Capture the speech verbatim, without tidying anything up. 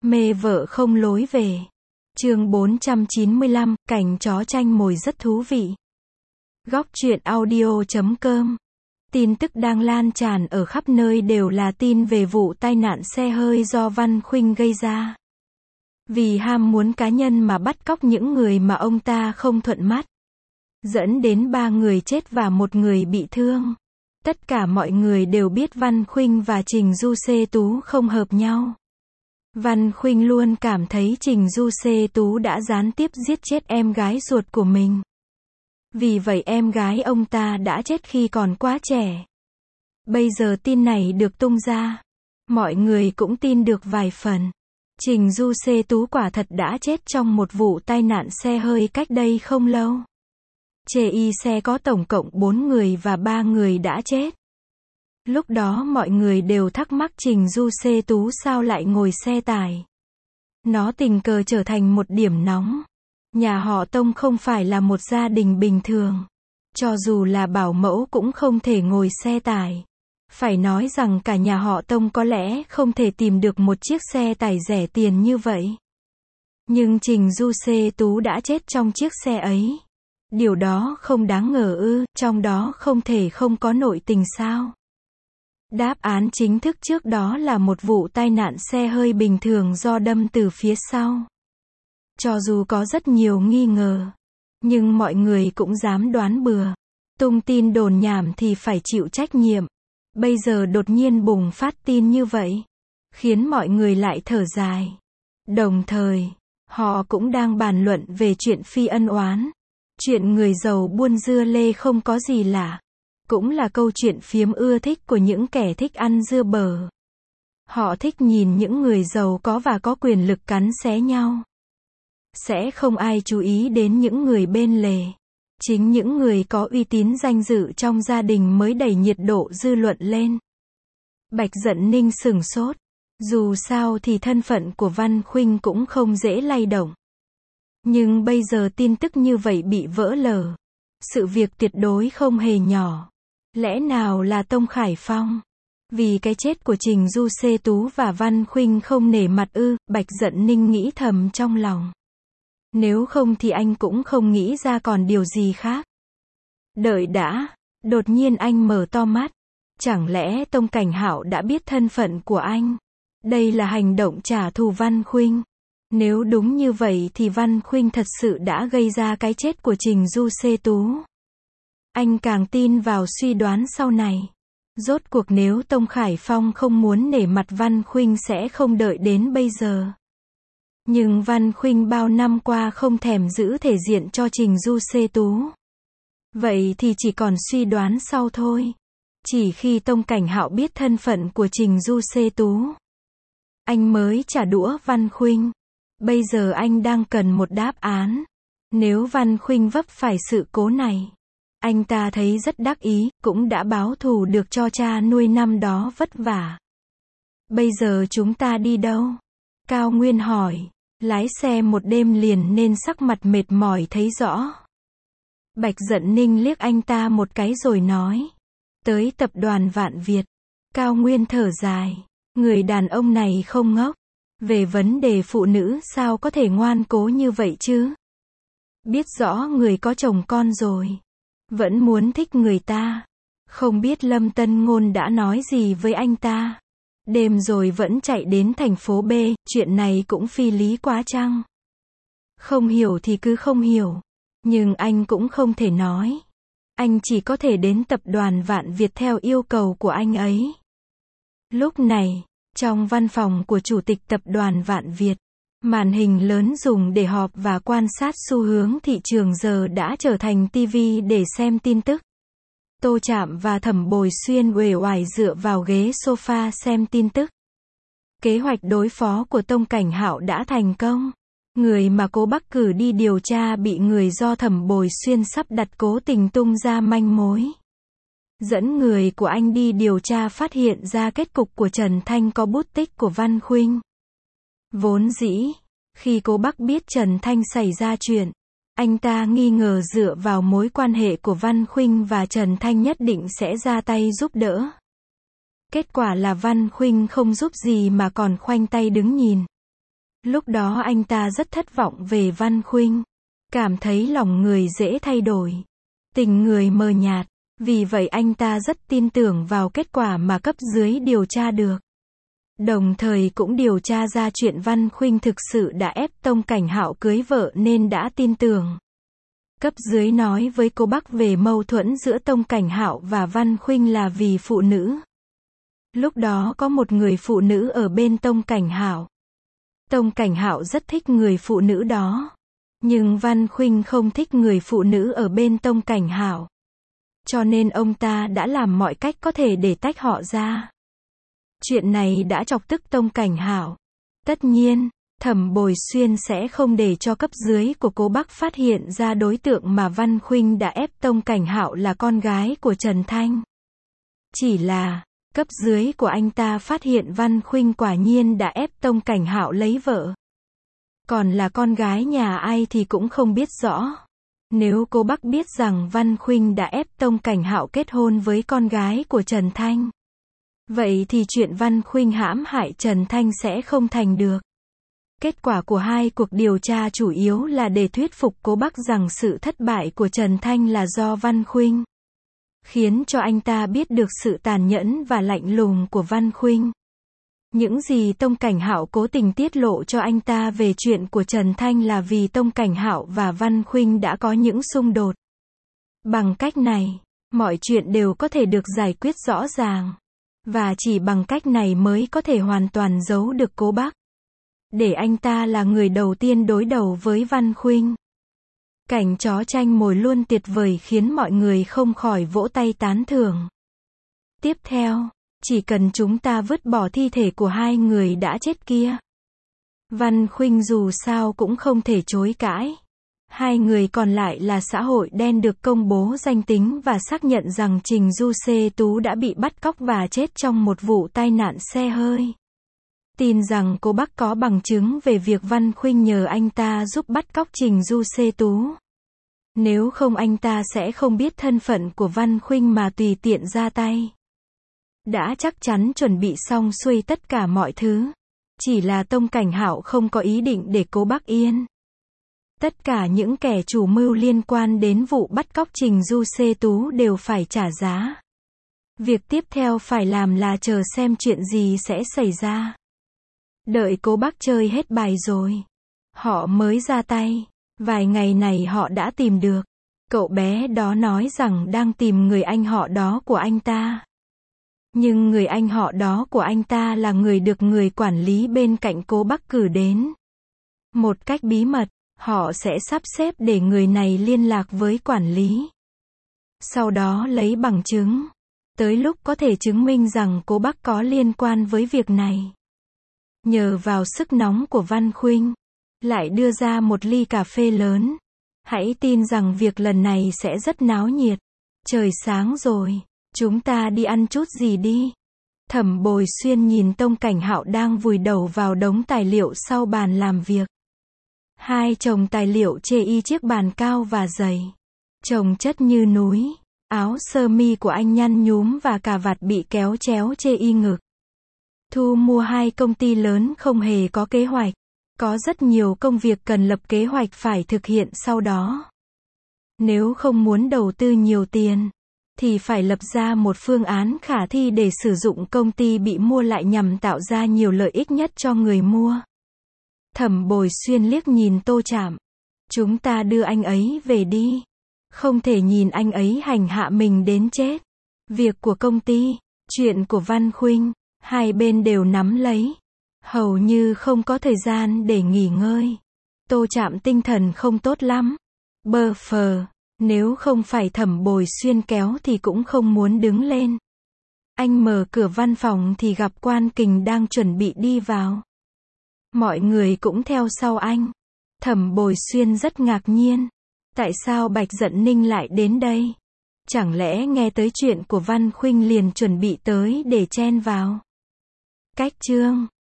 Mê vợ không lối về. Chương bốn trăm chín mươi lăm, cảnh chó tranh mồi rất thú vị. Góc truyện audio chấm com. Tin tức đang lan tràn ở khắp nơi đều là tin về vụ tai nạn xe hơi do Văn Khuynh gây ra. Vì ham muốn cá nhân mà bắt cóc những người mà ông ta không thuận mắt, dẫn đến ba người chết và một người bị thương. Tất cả mọi người đều biết Văn Khuynh và Trình Du Xê Tú không hợp nhau. Văn Khuynh luôn cảm thấy Trình Du Xê Tú đã gián tiếp giết chết em gái ruột của mình. Vì vậy em gái ông ta đã chết khi còn quá trẻ. Bây giờ tin này được tung ra, mọi người cũng tin được vài phần. Trình Du Xê Tú quả thật đã chết trong một vụ tai nạn xe hơi cách đây không lâu. Chê y xe có tổng cộng bốn người và ba người đã chết. Lúc đó mọi người đều thắc mắc Trình Du Xê Tú sao lại ngồi xe tải. Nó tình cờ trở thành một điểm nóng. Nhà họ Tông không phải là một gia đình bình thường. Cho dù là bảo mẫu cũng không thể ngồi xe tải. Phải nói rằng cả nhà họ Tông có lẽ không thể tìm được một chiếc xe tải rẻ tiền như vậy. Nhưng Trình Du Xê Tú đã chết trong chiếc xe ấy. Điều đó không đáng ngờ ư, trong đó không thể không có nội tình sao? Đáp án chính thức trước đó là một vụ tai nạn xe hơi bình thường do đâm từ phía sau. Cho dù có rất nhiều nghi ngờ, nhưng mọi người cũng dám đoán bừa. Tung tin đồn nhảm thì phải chịu trách nhiệm. Bây giờ đột nhiên bùng phát tin như vậy, khiến mọi người lại thở dài. Đồng thời, họ cũng đang bàn luận về chuyện phi ân oán. Chuyện người giàu buôn dưa lê không có gì lạ. Cũng là câu chuyện phiếm ưa thích của những kẻ thích ăn dưa bở. Họ thích nhìn những người giàu có và có quyền lực cắn xé nhau. Sẽ không ai chú ý đến những người bên lề. Chính những người có uy tín danh dự trong gia đình mới đẩy nhiệt độ dư luận lên. Bạch Dận Ninh sửng sốt. Dù sao thì thân phận của Văn Khuynh cũng không dễ lay động. Nhưng bây giờ tin tức như vậy bị vỡ lở. Sự việc tuyệt đối không hề nhỏ. Lẽ nào là Tông Khải Phong? Vì cái chết của Trình Du Xê Tú và Văn Khuynh không nể mặt ư? Bạch Dận Ninh nghĩ thầm trong lòng. Nếu không thì anh cũng không nghĩ ra còn điều gì khác. Đợi đã. Đột nhiên anh mở to mắt. Chẳng lẽ Tông Cảnh Hạo đã biết thân phận của anh? Đây là hành động trả thù Văn Khuynh. Nếu đúng như vậy thì Văn Khuynh thật sự đã gây ra cái chết của Trình Du Xê Tú. Anh càng tin vào suy đoán sau này. Rốt cuộc nếu Tông Khải Phong không muốn nể mặt Văn Khuynh sẽ không đợi đến bây giờ. Nhưng Văn Khuynh bao năm qua không thèm giữ thể diện cho Trình Du Xê Tú. Vậy thì chỉ còn suy đoán sau thôi. Chỉ khi Tông Cảnh Hạo biết thân phận của Trình Du Xê Tú, anh mới trả đũa Văn Khuynh. Bây giờ anh đang cần một đáp án. Nếu Văn Khuynh vấp phải sự cố này, anh ta thấy rất đắc ý, cũng đã báo thù được cho cha nuôi năm đó vất vả. Bây giờ chúng ta đi đâu? Cao Nguyên hỏi. Lái xe một đêm liền nên sắc mặt mệt mỏi thấy rõ. Bạch Dận Ninh liếc anh ta một cái rồi nói. Tới tập đoàn Vạn Việt. Cao Nguyên thở dài. Người đàn ông này không ngốc. Về vấn đề phụ nữ sao có thể ngoan cố như vậy chứ? Biết rõ người có chồng con rồi, vẫn muốn thích người ta. Không biết Lâm Tân Ngôn đã nói gì với anh ta. Đêm rồi vẫn chạy đến thành phố B, chuyện này cũng phi lý quá chăng? Không hiểu thì cứ không hiểu. Nhưng anh cũng không thể nói. Anh chỉ có thể đến tập đoàn Vạn Việt theo yêu cầu của anh ấy. Lúc này, trong văn phòng của chủ tịch tập đoàn Vạn Việt, màn hình lớn dùng để họp và quan sát xu hướng thị trường giờ đã trở thành ti vi để xem tin tức. Tô Trạm và Thẩm Bồi Xuyên uể oải dựa vào ghế sofa xem tin tức. Kế hoạch đối phó của Tông Cảnh Hạo đã thành công. Người mà Cố Bắc cử đi điều tra bị người do Thẩm Bồi Xuyên sắp đặt cố tình tung ra manh mối. Dẫn người của anh đi điều tra phát hiện ra kết cục của Trần Thanh có bút tích của Văn Khuynh. Vốn dĩ, khi Cố Bắc biết Trần Thanh xảy ra chuyện, anh ta nghi ngờ dựa vào mối quan hệ của Văn Khuynh và Trần Thanh nhất định sẽ ra tay giúp đỡ. Kết quả là Văn Khuynh không giúp gì mà còn khoanh tay đứng nhìn. Lúc đó anh ta rất thất vọng về Văn Khuynh. Cảm thấy lòng người dễ thay đổi. Tình người mờ nhạt. Vì vậy anh ta rất tin tưởng vào kết quả mà cấp dưới điều tra được. Đồng thời cũng điều tra ra chuyện Văn Khuynh thực sự đã ép Tông Cảnh Hạo cưới vợ nên đã tin tưởng. Cấp dưới nói với cô Bắc về mâu thuẫn giữa Tông Cảnh Hạo và Văn Khuynh là vì phụ nữ. Lúc đó có một người phụ nữ ở bên Tông Cảnh Hạo. Tông Cảnh Hạo rất thích người phụ nữ đó. Nhưng Văn Khuynh không thích người phụ nữ ở bên Tông Cảnh Hạo. Cho nên ông ta đã làm mọi cách có thể để tách họ ra. Chuyện này đã chọc tức Tông Cảnh Hạo. Tất nhiên, Thẩm Bồi Xuyên sẽ không để cho cấp dưới của cô Bắc phát hiện ra đối tượng mà Văn Khuynh đã ép Tông Cảnh Hạo là con gái của Trần Thanh. Chỉ là, cấp dưới của anh ta phát hiện Văn Khuynh quả nhiên đã ép Tông Cảnh Hạo lấy vợ. Còn là con gái nhà ai thì cũng không biết rõ. Nếu cô Bắc biết rằng Văn Khuynh đã ép Tông Cảnh Hạo kết hôn với con gái của Trần Thanh, vậy thì chuyện Văn Khuynh hãm hại Trần Thanh sẽ không thành được. Kết quả của hai cuộc điều tra chủ yếu là để thuyết phục cô Bắc rằng sự thất bại của Trần Thanh là do Văn Khuynh. Khiến cho anh ta biết được sự tàn nhẫn và lạnh lùng của Văn Khuynh. Những gì Tông Cảnh Hạo cố tình tiết lộ cho anh ta về chuyện của Trần Thanh là vì Tông Cảnh Hạo và Văn Khuynh đã có những xung đột. Bằng cách này, mọi chuyện đều có thể được giải quyết rõ ràng. Và chỉ bằng cách này mới có thể hoàn toàn giấu được cô Bắc. Để anh ta là người đầu tiên đối đầu với Văn Khuynh. Cảnh chó tranh mồi luôn tuyệt vời khiến mọi người không khỏi vỗ tay tán thưởng. Tiếp theo, chỉ cần chúng ta vứt bỏ thi thể của hai người đã chết kia. Văn Khuynh dù sao cũng không thể chối cãi. Hai người còn lại là xã hội đen được công bố danh tính và xác nhận rằng Trình Du Xê Tú đã bị bắt cóc và chết trong một vụ tai nạn xe hơi. Tin rằng cô Bắc có bằng chứng về việc Văn Khuynh nhờ anh ta giúp bắt cóc Trình Du Xê Tú. Nếu không anh ta sẽ không biết thân phận của Văn Khuynh mà tùy tiện ra tay. Đã chắc chắn chuẩn bị xong xuôi tất cả mọi thứ. Chỉ là Tông Cảnh Hạo không có ý định để cô Bắc yên. Tất cả những kẻ chủ mưu liên quan đến vụ bắt cóc Trình Du Xê Tú đều phải trả giá. Việc tiếp theo phải làm là chờ xem chuyện gì sẽ xảy ra. Đợi cô Bắc chơi hết bài rồi, họ mới ra tay. Vài ngày này họ đã tìm được. Cậu bé đó nói rằng đang tìm người anh họ đó của anh ta. Nhưng người anh họ đó của anh ta là người được người quản lý bên cạnh cô Bắc cử đến. Một cách bí mật, họ sẽ sắp xếp để người này liên lạc với quản lý. Sau đó lấy bằng chứng. Tới lúc có thể chứng minh rằng cô Bắc có liên quan với việc này. Nhờ vào sức nóng của Văn Khuynh, lại đưa ra một ly cà phê lớn. Hãy tin rằng việc lần này sẽ rất náo nhiệt. Trời sáng rồi, chúng ta đi ăn chút gì đi. Thẩm Bồi Xuyên nhìn Tông Cảnh Hạo đang vùi đầu vào đống tài liệu sau bàn làm việc. Hai chồng tài liệu chê y chiếc bàn cao và dày. Chồng chất như núi. Áo sơ mi của anh nhăn nhúm và cà vạt bị kéo chéo chê y ngực. Thu mua hai công ty lớn không hề có kế hoạch. Có rất nhiều công việc cần lập kế hoạch phải thực hiện sau đó. Nếu không muốn đầu tư nhiều tiền, thì phải lập ra một phương án khả thi để sử dụng công ty bị mua lại nhằm tạo ra nhiều lợi ích nhất cho người mua. Thẩm Bồi Xuyên liếc nhìn Tô Trạm. Chúng ta đưa anh ấy về đi. Không thể nhìn anh ấy hành hạ mình đến chết. Việc của công ty, chuyện của Văn Khuynh, hai bên đều nắm lấy. Hầu như không có thời gian để nghỉ ngơi. Tô Trạm tinh thần không tốt lắm. Bơ phờ, nếu không phải Thẩm Bồi Xuyên kéo thì cũng không muốn đứng lên. Anh mở cửa văn phòng thì gặp Quan Kình đang chuẩn bị đi vào. Mọi người cũng theo sau anh. Thẩm Bồi Xuyên rất ngạc nhiên. Tại sao Bạch Dận Ninh lại đến đây? Chẳng lẽ nghe tới chuyện của Văn Khuynh liền chuẩn bị tới để chen vào? Cách chương